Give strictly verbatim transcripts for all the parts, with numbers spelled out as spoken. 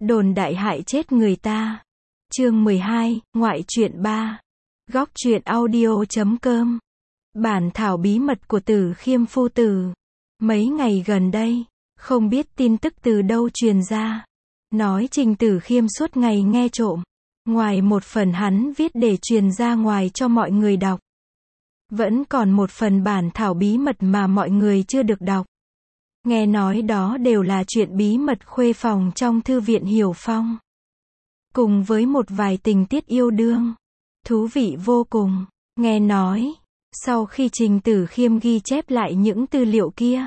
Đồn đại hại chết người ta. Chương mười hai, ngoại truyện ba. Góc truyện audio chấm com. Bản thảo bí mật của Tử Khiêm phu tử. Mấy ngày gần đây, không biết tin tức từ đâu truyền ra. Nói Trình Tử Khiêm suốt ngày nghe trộm. Ngoài một phần hắn viết để truyền ra ngoài cho mọi người đọc, vẫn còn một phần bản thảo bí mật mà mọi người chưa được đọc. Nghe nói đó đều là chuyện bí mật khuê phòng trong thư viện Hiểu Phong. Cùng với một vài tình tiết yêu đương. Thú vị vô cùng. Nghe nói, sau khi Trình Tử Khiêm ghi chép lại những tư liệu kia,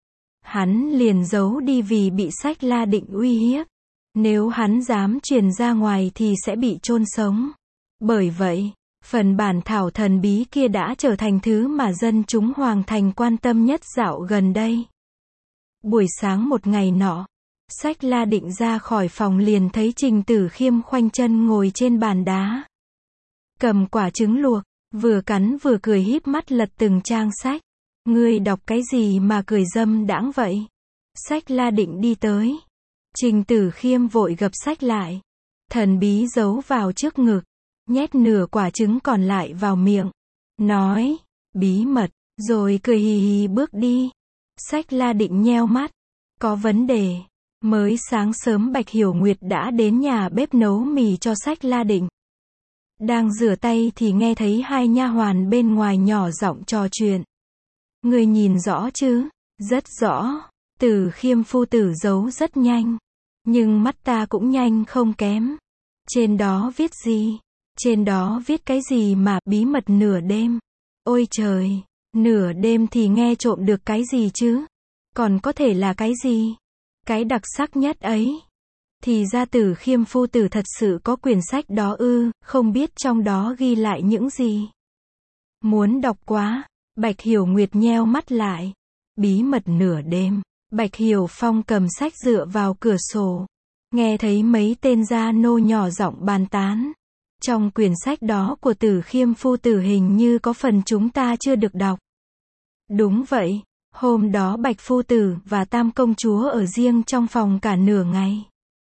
hắn liền giấu đi vì bị Sách La Định uy hiếp. Nếu hắn dám truyền ra ngoài thì sẽ bị chôn sống. Bởi vậy, phần bản thảo thần bí kia đã trở thành thứ mà dân chúng Hoàng Thành quan tâm nhất dạo gần đây. Buổi sáng một ngày nọ, Sách La Định ra khỏi phòng liền thấy Trình Tử Khiêm khoanh chân ngồi trên bàn đá. Cầm quả trứng luộc, vừa cắn vừa cười híp mắt lật từng trang sách. Ngươi đọc cái gì mà cười dâm đãng vậy? Sách La Định đi tới. Trình Tử Khiêm vội gập sách lại. Thần bí giấu vào trước ngực. Nhét nửa quả trứng còn lại vào miệng. Nói, bí mật, rồi cười hì hì bước đi. Sách La Định nheo mắt. Có vấn đề. Mới sáng sớm Bạch Hiểu Nguyệt đã đến nhà bếp nấu mì cho Sách La Định. Đang rửa tay thì nghe thấy hai nha hoàn bên ngoài nhỏ giọng trò chuyện. Người nhìn rõ chứ? Rất rõ. Tử Khiêm phu tử giấu rất nhanh. Nhưng mắt ta cũng nhanh không kém. Trên đó viết gì? Trên đó viết cái gì mà bí mật nửa đêm? Ôi trời! Nửa đêm thì nghe trộm được cái gì chứ? Còn có thể là cái gì? Cái đặc sắc nhất ấy. Thì ra Tử Khiêm phu tử thật sự có quyển sách đó ư, không biết trong đó ghi lại những gì. Muốn đọc quá. Bạch Hiểu Nguyệt nheo mắt lại. Bí mật nửa đêm. Bạch Hiểu Phong cầm sách dựa vào cửa sổ. Nghe thấy mấy tên gia nô nhỏ giọng bàn tán. Trong quyển sách đó của Tử Khiêm phu tử hình như có phần chúng ta chưa được đọc. Đúng vậy. Hôm đó Bạch phu tử và Tam công chúa ở riêng trong phòng cả nửa ngày.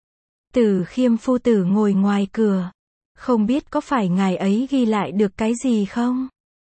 Tử Khiêm phu tử ngồi ngoài cửa. Không biết có phải ngài ấy ghi lại được cái gì không?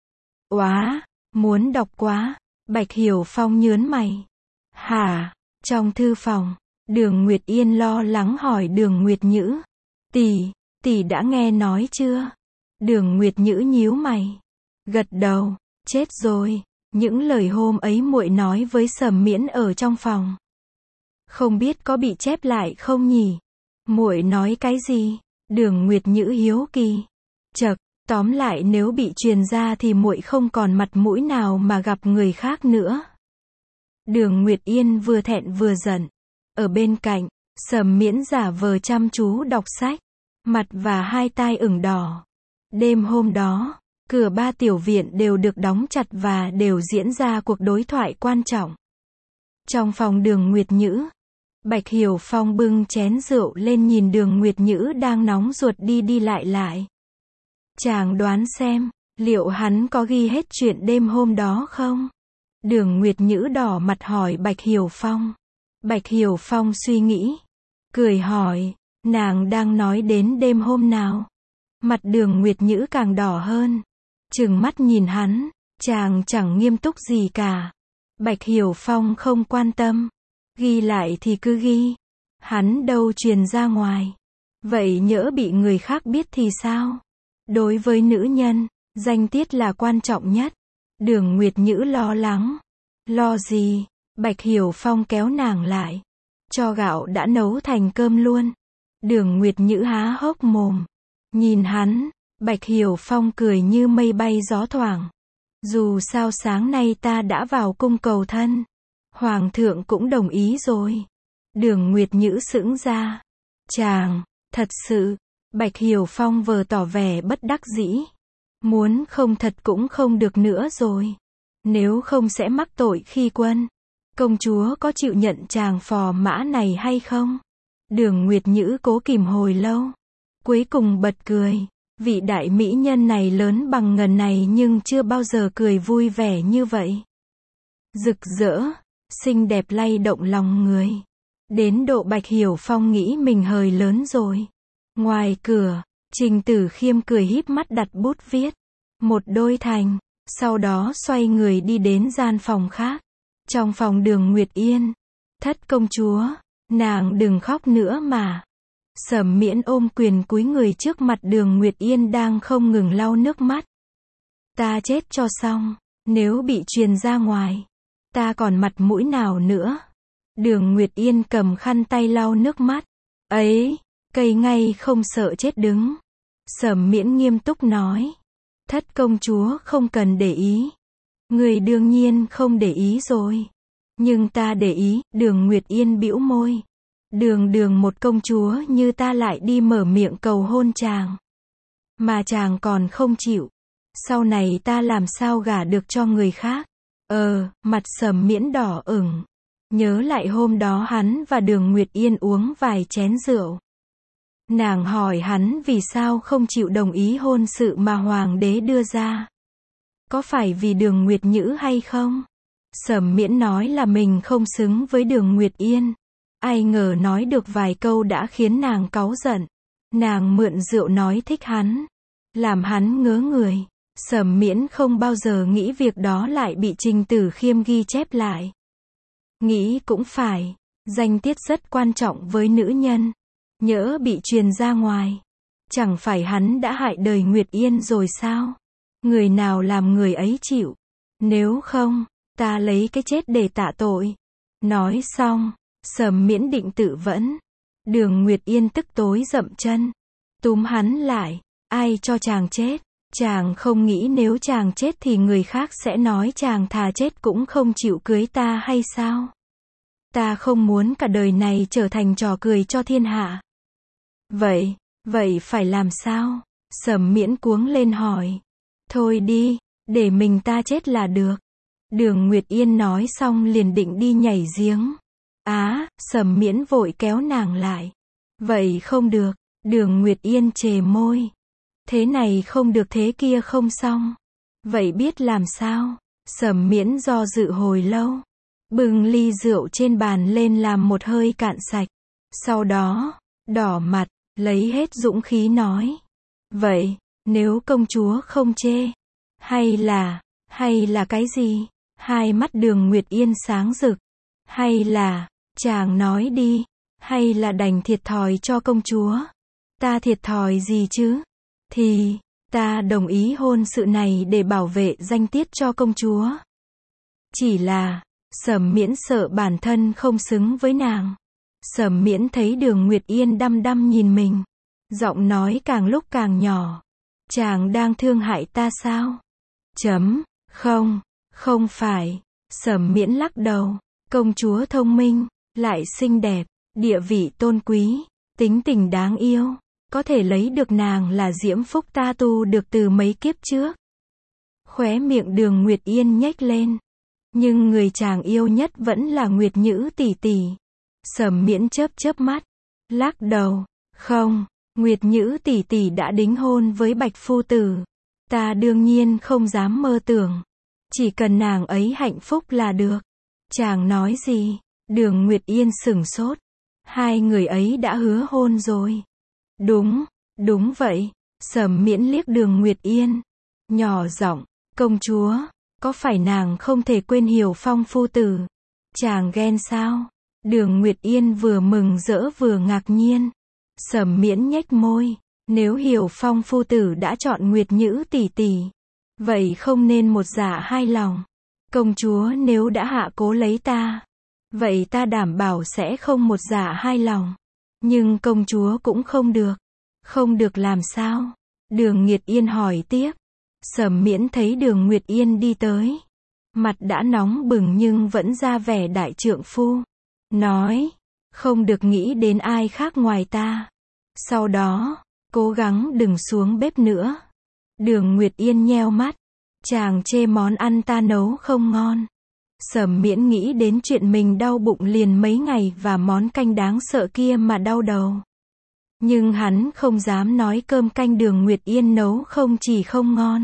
Oá, muốn đọc quá. Bạch Hiểu Phong nhớn mày. Hả? Trong thư phòng, Đường Nguyệt Yên lo lắng hỏi Đường Nguyệt Nhữ. Tỷ, tỷ đã nghe nói chưa? Đường Nguyệt Nhữ nhíu mày. Gật đầu. Chết rồi. Những lời hôm ấy muội nói với Sầm Miễn ở trong phòng. Không biết có bị chép lại không nhỉ? Muội nói cái gì? Đường Nguyệt Nhữ hiếu kỳ. Chậc, tóm lại nếu bị truyền ra thì muội không còn mặt mũi nào mà gặp người khác nữa. Đường Nguyệt Yên vừa thẹn vừa giận. Ở bên cạnh, Sầm Miễn giả vờ chăm chú đọc sách, mặt và hai tai ửng đỏ. Đêm hôm đó, cửa ba tiểu viện đều được đóng chặt và đều diễn ra cuộc đối thoại quan trọng. Trong phòng Đường Nguyệt Nhữ, Bạch Hiểu Phong bưng chén rượu lên nhìn Đường Nguyệt Nhữ đang nóng ruột đi đi lại lại. Chàng đoán xem, liệu hắn có ghi hết chuyện đêm hôm đó không? Đường Nguyệt Nhữ đỏ mặt hỏi Bạch Hiểu Phong. Bạch Hiểu Phong suy nghĩ, cười hỏi, nàng đang nói đến đêm hôm nào? Mặt Đường Nguyệt Nhữ càng đỏ hơn, trừng mắt nhìn hắn, chàng chẳng nghiêm túc gì cả. Bạch Hiểu Phong không quan tâm, ghi lại thì cứ ghi, hắn đâu truyền ra ngoài. Vậy nhỡ bị người khác biết thì sao? Đối với nữ nhân, danh tiết là quan trọng nhất. Đường Nguyệt Nhữ lo lắng. Lo gì? Bạch Hiểu Phong kéo nàng lại. Cho gạo đã nấu thành cơm luôn. Đường Nguyệt Nhữ há hốc mồm. Nhìn hắn, Bạch Hiểu Phong cười như mây bay gió thoảng. Dù sao sáng nay ta đã vào cung cầu thân. Hoàng thượng cũng đồng ý rồi. Đường Nguyệt Nhữ sững ra. Chàng, thật sự. Bạch Hiểu Phong vờ tỏ vẻ bất đắc dĩ. Muốn không thật cũng không được nữa rồi. Nếu không sẽ mắc tội khi quân. Công chúa có chịu nhận chàng phò mã này hay không? Đường Nguyệt Nhữ cố kìm hồi lâu. Cuối cùng bật cười. Vị đại mỹ nhân này lớn bằng ngần này nhưng chưa bao giờ cười vui vẻ như vậy. Rực rỡ, xinh đẹp lay động lòng người. Đến độ Bạch Hiểu Phong nghĩ mình hơi lớn rồi. Ngoài cửa, Trình Tử Khiêm cười híp mắt đặt bút viết. Một đôi thành. Sau đó xoay người đi đến gian phòng khác. Trong phòng Đường Nguyệt Yên. Thất công chúa, nàng đừng khóc nữa mà. Sẩm Miễn ôm quyền cúi người trước mặt Đường Nguyệt Yên đang không ngừng lau nước mắt. Ta chết cho xong, nếu bị truyền ra ngoài, ta còn mặt mũi nào nữa. Đường Nguyệt Yên cầm khăn tay lau nước mắt. Ấy, cây ngay không sợ chết đứng. Sẩm Miễn nghiêm túc nói. Thất công chúa không cần để ý. Người đương nhiên không để ý rồi. Nhưng ta để ý, Đường Nguyệt Yên bĩu môi. Đường đường một công chúa như ta lại đi mở miệng cầu hôn chàng. Mà chàng còn không chịu. Sau này ta làm sao gả được cho người khác. Ờ, mặt Sẩm Miễn đỏ ửng. Nhớ lại hôm đó hắn và Đường Nguyệt Yên uống vài chén rượu. Nàng hỏi hắn vì sao không chịu đồng ý hôn sự mà hoàng đế đưa ra. Có phải vì Đường Nguyệt Nhữ hay không? Sẩm Miễn nói là mình không xứng với Đường Nguyệt Yên. Ai ngờ nói được vài câu đã khiến nàng cáu giận. Nàng mượn rượu nói thích hắn. Làm hắn ngớ người. Sẩm Miễn không bao giờ nghĩ việc đó lại bị Trình Tử Khiêm ghi chép lại. Nghĩ cũng phải. Danh tiết rất quan trọng với nữ nhân. Nhỡ bị truyền ra ngoài. Chẳng phải hắn đã hại đời Nguyệt Yên rồi sao? Người nào làm người ấy chịu. Nếu không, ta lấy cái chết để tạ tội. Nói xong, Sẩm Miễn định tự vẫn. Đường Nguyệt Yên tức tối dậm chân. Túm hắn lại. Ai cho chàng chết? Chàng không nghĩ nếu chàng chết thì người khác sẽ nói chàng thà chết cũng không chịu cưới ta hay sao? Ta không muốn cả đời này trở thành trò cười cho thiên hạ. Vậy, vậy phải làm sao? Sẩm Miễn cuống lên hỏi. Thôi đi, để mình ta chết là được. Đường Nguyệt Yên nói xong liền định đi nhảy giếng. Á, Sẩm Miễn vội kéo nàng lại. Vậy không được. Đường Nguyệt Yên chề môi. Thế này không được thế kia không xong. Vậy biết làm sao? Sẩm Miễn do dự hồi lâu. Bưng ly rượu trên bàn lên làm một hơi cạn sạch. Sau đó, đỏ mặt, lấy hết dũng khí nói. Vậy, nếu công chúa không chê, hay là, hay là cái gì? Hai mắt Đường Nguyệt Yên sáng rực. Hay là, chàng nói đi, hay là đành thiệt thòi cho công chúa? Ta thiệt thòi gì chứ? Thì, ta đồng ý hôn sự này để bảo vệ danh tiết cho công chúa. Chỉ là, Sẩm Miễn sợ bản thân không xứng với nàng. Sẩm Miễn thấy Đường Nguyệt Yên đăm đăm nhìn mình. Giọng nói càng lúc càng nhỏ. Chàng đang thương hại ta sao? Chấm, không, không phải. Sẩm Miễn lắc đầu. Công chúa thông minh, lại xinh đẹp, địa vị tôn quý, tính tình đáng yêu. Có thể lấy được nàng là diễm phúc ta tu được từ mấy kiếp trước. Khóe miệng Đường Nguyệt Yên nhếch lên. Nhưng người chàng yêu nhất vẫn là Nguyệt Nhữ tỷ tỷ. Sẩm Miễn chớp chớp mắt. Lắc đầu. Không, Nguyệt Nhữ tỷ tỷ đã đính hôn với Bạch phu tử. Ta đương nhiên không dám mơ tưởng. Chỉ cần nàng ấy hạnh phúc là được. Chàng nói gì? Đường Nguyệt Yên sửng sốt. Hai người ấy đã hứa hôn rồi. Đúng, đúng vậy. Sẩm Miễn liếc Đường Nguyệt Yên. Nhỏ giọng, công chúa, có phải nàng không thể quên Hiểu Phong phu tử? Chàng ghen sao? Đường Nguyệt Yên vừa mừng rỡ vừa ngạc nhiên. Sẩm Miễn nhếch môi. Nếu Hiểu Phong phu tử đã chọn Nguyệt Nhữ tỷ tỷ, vậy không nên một dạ hai lòng. Công chúa nếu đã hạ cố lấy ta, vậy ta đảm bảo sẽ không một dạ hai lòng. Nhưng công chúa cũng không được. Không được làm sao? Đường Nguyệt Yên hỏi tiếp. Sẩm Miễn thấy Đường Nguyệt Yên đi tới. Mặt đã nóng bừng nhưng vẫn ra vẻ đại trượng phu. Nói, không được nghĩ đến ai khác ngoài ta. Sau đó, cố gắng đừng xuống bếp nữa. Đường Nguyệt Yên nheo mắt. Chàng chê món ăn ta nấu không ngon. Sẩm Miễn nghĩ đến chuyện mình đau bụng liền mấy ngày và món canh đáng sợ kia mà đau đầu. Nhưng hắn không dám nói cơm canh Đường Nguyệt Yên nấu không chỉ không ngon,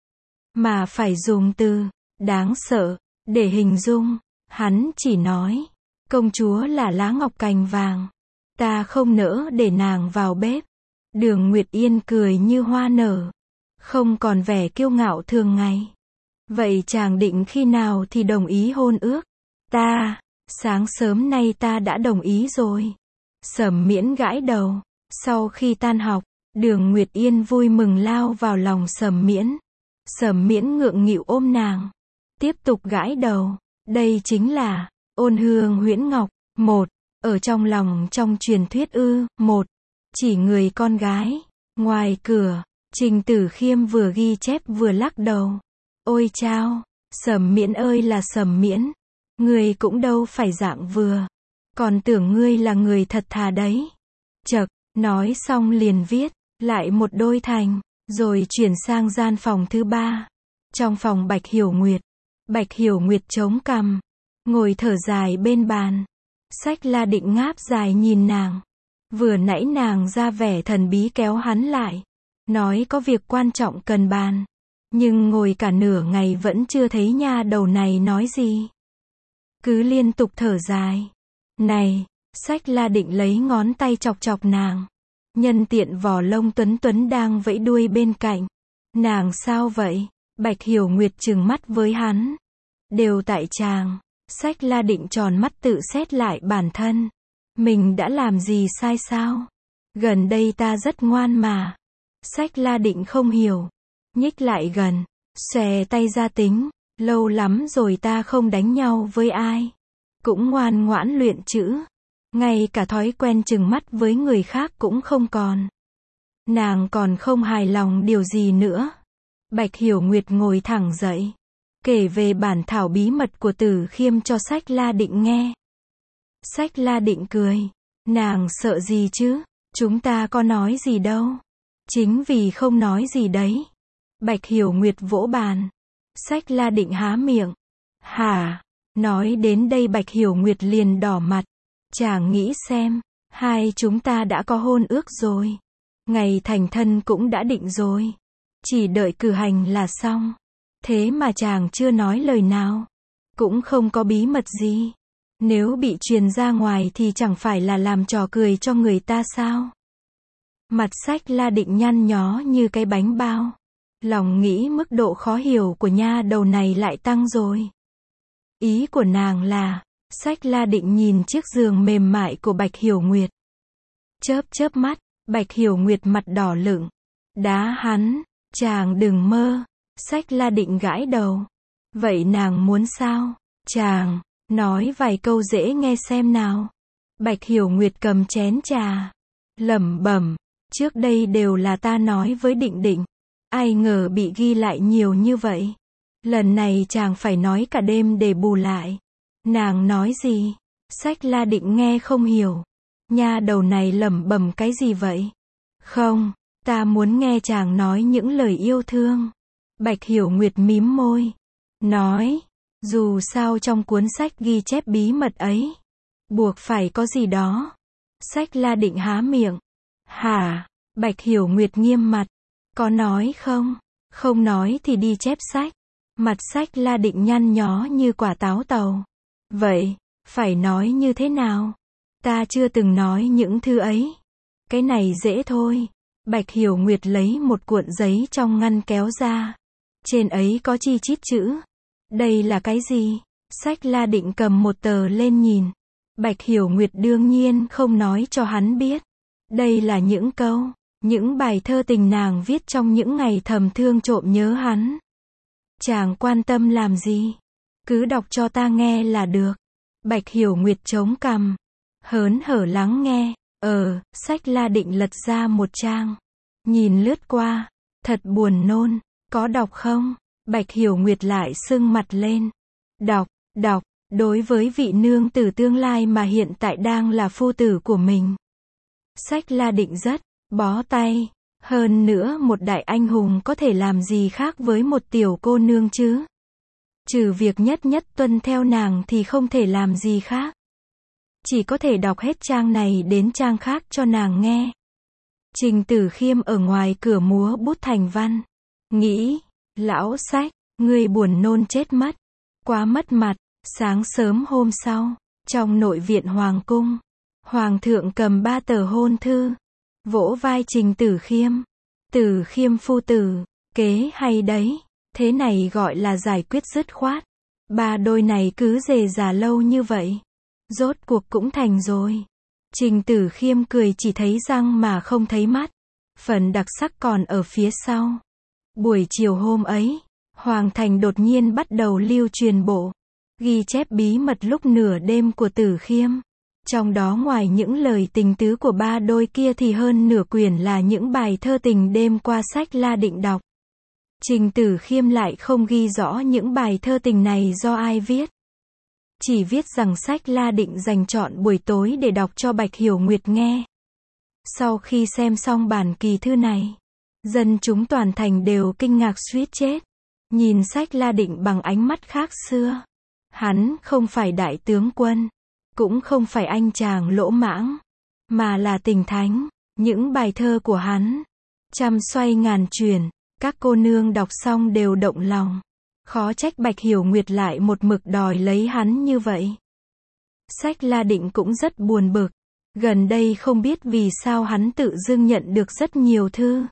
mà phải dùng từ đáng sợ để hình dung. Hắn chỉ nói, Công chúa là lá ngọc cành vàng. Ta không nỡ để nàng vào bếp. Đường Nguyệt Yên cười như hoa nở. Không còn vẻ kiêu ngạo thường ngày. Vậy chàng định khi nào thì đồng ý hôn ước? Ta, sáng sớm nay ta đã đồng ý rồi. Sầm Miễn gãi đầu. Sau khi tan học, Đường Nguyệt Yên vui mừng lao vào lòng Sầm Miễn. Sầm Miễn ngượng nghịu ôm nàng. Tiếp tục gãi đầu. Đây chính là Ôn Hương Huyễn Ngọc. Một. Ở trong lòng trong truyền thuyết ư. Một. Chỉ người con gái. Ngoài cửa, Trình Tử Khiêm vừa ghi chép vừa lắc đầu. Ôi chao, Sầm Miễn ơi là Sầm Miễn. Ngươi cũng đâu phải dạng vừa. Còn tưởng ngươi là người thật thà đấy. Chậc, nói xong liền viết, lại một đôi thành, rồi chuyển sang gian phòng thứ ba. Trong phòng Bạch Hiểu Nguyệt. Bạch Hiểu Nguyệt chống cằm, ngồi thở dài bên bàn. Sách La Định ngáp dài nhìn nàng. Vừa nãy nàng ra vẻ thần bí kéo hắn lại. Nói có việc quan trọng cần bàn. Nhưng ngồi cả nửa ngày vẫn chưa thấy nha đầu này nói gì. Cứ liên tục thở dài. Này, Sách La Định lấy ngón tay chọc chọc nàng. Nhân tiện vỏ lông Tuấn Tuấn đang vẫy đuôi bên cạnh. Nàng sao vậy? Bạch Hiểu Nguyệt trừng mắt với hắn. Đều tại chàng. Sách La Định tròn mắt tự xét lại bản thân. Mình đã làm gì sai sao? Gần đây ta rất ngoan mà. Sách La Định không hiểu. Nhích lại gần. Xòe tay ra tính. Lâu lắm rồi ta không đánh nhau với ai. Cũng ngoan ngoãn luyện chữ. Ngay cả thói quen trừng mắt với người khác cũng không còn. Nàng còn không hài lòng điều gì nữa. Bạch Hiểu Nguyệt ngồi thẳng dậy. Kể về bản thảo bí mật của Tử Khiêm cho Sách La Định nghe. Sách La Định cười. Nàng sợ gì chứ? Chúng ta có nói gì đâu. Chính vì không nói gì đấy. Bạch Hiểu Nguyệt vỗ bàn. Sách La Định há miệng. Hả? Nói đến đây Bạch Hiểu Nguyệt liền đỏ mặt. Chàng nghĩ xem. Hai chúng ta đã có hôn ước rồi. Ngày thành thân cũng đã định rồi. Chỉ đợi cử hành là xong. Thế mà chàng chưa nói lời nào. Cũng không có bí mật gì. Nếu bị truyền ra ngoài thì chẳng phải là làm trò cười cho người ta sao? Mặt Sách La Định nhăn nhó như cái bánh bao. Lòng nghĩ mức độ khó hiểu của nha đầu này lại tăng rồi. Ý của nàng là, Sách La Định nhìn chiếc giường mềm mại của Bạch Hiểu Nguyệt. Chớp chớp mắt, Bạch Hiểu Nguyệt mặt đỏ lửng. Đá hắn, chàng đừng mơ. Sách La Định gãi đầu. Vậy nàng muốn sao? Chàng, nói vài câu dễ nghe xem nào. Bạch Hiểu Nguyệt cầm chén trà. Lẩm bẩm, trước đây đều là ta nói với Định Định. Ai ngờ bị ghi lại nhiều như vậy. Lần này chàng phải nói cả đêm để bù lại. Nàng nói gì? Sách La Định nghe không hiểu. Nha đầu này lẩm bẩm cái gì vậy? Không, ta muốn nghe chàng nói những lời yêu thương. Bạch Hiểu Nguyệt mím môi. Nói, dù sao trong cuốn sách ghi chép bí mật ấy, buộc phải có gì đó. Sách La Định há miệng. Hả? Bạch Hiểu Nguyệt nghiêm mặt. Có nói không? Không nói thì đi chép sách. Mặt Sách La Định nhăn nhó như quả táo tàu. Vậy, phải nói như thế nào? Ta chưa từng nói những thứ ấy. Cái này dễ thôi. Bạch Hiểu Nguyệt lấy một cuộn giấy trong ngăn kéo ra. Trên ấy có chi chít chữ. Đây là cái gì? Sách La Định cầm một tờ lên nhìn. Bạch Hiểu Nguyệt đương nhiên không nói cho hắn biết. Đây là những câu, những bài thơ tình nàng viết trong những ngày thầm thương trộm nhớ hắn. Chàng quan tâm làm gì? Cứ đọc cho ta nghe là được. Bạch Hiểu Nguyệt chống cằm, hớn hở lắng nghe. Ờ, Sách La Định lật ra một trang. Nhìn lướt qua. Thật buồn nôn. Có đọc không? Bạch Hiểu Nguyệt lại sưng mặt lên. Đọc, đọc. Đối với vị nương tử tương lai mà hiện tại đang là phu tử của mình. Sách La Định rất bó tay. Hơn nữa một đại anh hùng có thể làm gì khác với một tiểu cô nương chứ? Trừ việc nhất nhất tuân theo nàng thì không thể làm gì khác. Chỉ có thể đọc hết trang này đến trang khác cho nàng nghe. Trình Tử Khiêm ở ngoài cửa múa bút thành văn. Nghĩ, lão Sách, ngươi buồn nôn chết mất. Quá mất mặt. Sáng sớm hôm sau, Trong nội viện hoàng cung, hoàng thượng cầm ba tờ hôn thư, vỗ vai Trình Tử Khiêm. Tử Khiêm phu tử, kế hay đấy, thế này gọi là giải quyết dứt khoát. Ba đôi này cứ rề rà lâu như vậy, rốt cuộc cũng thành rồi. Trình Tử Khiêm cười chỉ thấy răng mà không thấy mắt. Phần đặc sắc còn ở phía sau. Buổi chiều hôm ấy, Hoàng Thành đột nhiên bắt đầu lưu truyền bộ ghi chép bí mật lúc nửa đêm của Tử Khiêm. Trong đó ngoài những lời tình tứ của ba đôi kia thì hơn nửa quyển là những bài thơ tình đêm qua sách La Định đọc. Trình Tử Khiêm lại không ghi rõ những bài thơ tình này do ai viết. Chỉ viết rằng sách La Định dành chọn buổi tối để đọc cho Bạch Hiểu Nguyệt nghe. Sau khi xem xong bản kỳ thư này, dân chúng toàn thành đều kinh ngạc suýt chết. Nhìn sách La Định bằng ánh mắt khác xưa. Hắn không phải đại tướng quân, cũng không phải anh chàng lỗ mãng, mà là tình thánh. Những bài thơ của hắn, trăm xoay ngàn chuyển, các cô nương đọc xong đều động lòng. Khó trách Bạch Hiểu Nguyệt lại một mực đòi lấy hắn như vậy. Sách La Định cũng rất buồn bực. Gần đây không biết vì sao hắn tự dưng nhận được rất nhiều thư.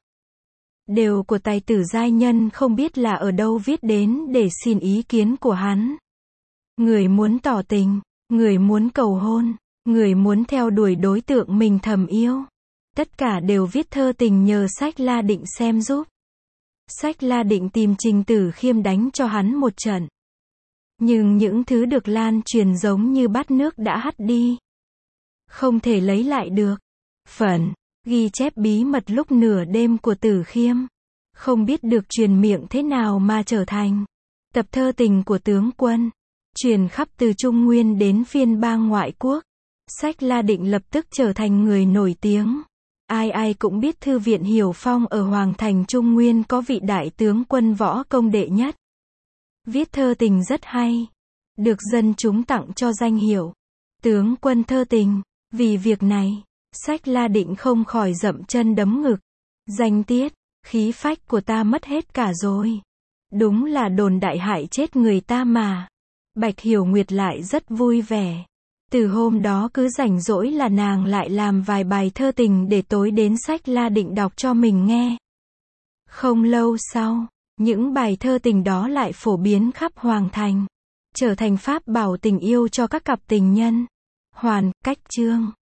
Đều của tài tử giai nhân không biết là ở đâu viết đến để xin ý kiến của hắn. Người muốn tỏ tình, người muốn cầu hôn, người muốn theo đuổi đối tượng mình thầm yêu. Tất cả đều viết thơ tình nhờ sách La Định xem giúp. Sách La Định tìm Trình Tử Khiêm đánh cho hắn một trận. Nhưng những thứ được lan truyền giống như bát nước đã hắt đi. Không thể lấy lại được. Phần ghi chép bí mật lúc nửa đêm của Tử Khiêm, không biết được truyền miệng thế nào mà trở thành tập thơ tình của tướng quân, truyền khắp từ Trung Nguyên đến phiên bang ngoại quốc. Sách La Định lập tức trở thành người nổi tiếng. Ai ai cũng biết Thư viện Hiểu Phong ở Hoàng Thành Trung Nguyên có vị đại tướng quân võ công đệ nhất. Viết thơ tình rất hay, được dân chúng tặng cho danh hiệu tướng quân thơ tình. Vì việc này, sách La Định không khỏi dậm chân đấm ngực. Danh tiết, khí phách của ta mất hết cả rồi. Đúng là đồn đại hại chết người ta mà. Bạch Hiểu Nguyệt lại rất vui vẻ. Từ hôm đó cứ rảnh rỗi là nàng lại làm vài bài thơ tình để tối đến sách La Định đọc cho mình nghe. Không lâu sau, những bài thơ tình đó lại phổ biến khắp Hoàng Thành, trở thành pháp bảo tình yêu cho các cặp tình nhân. Hoàn, Cách Chương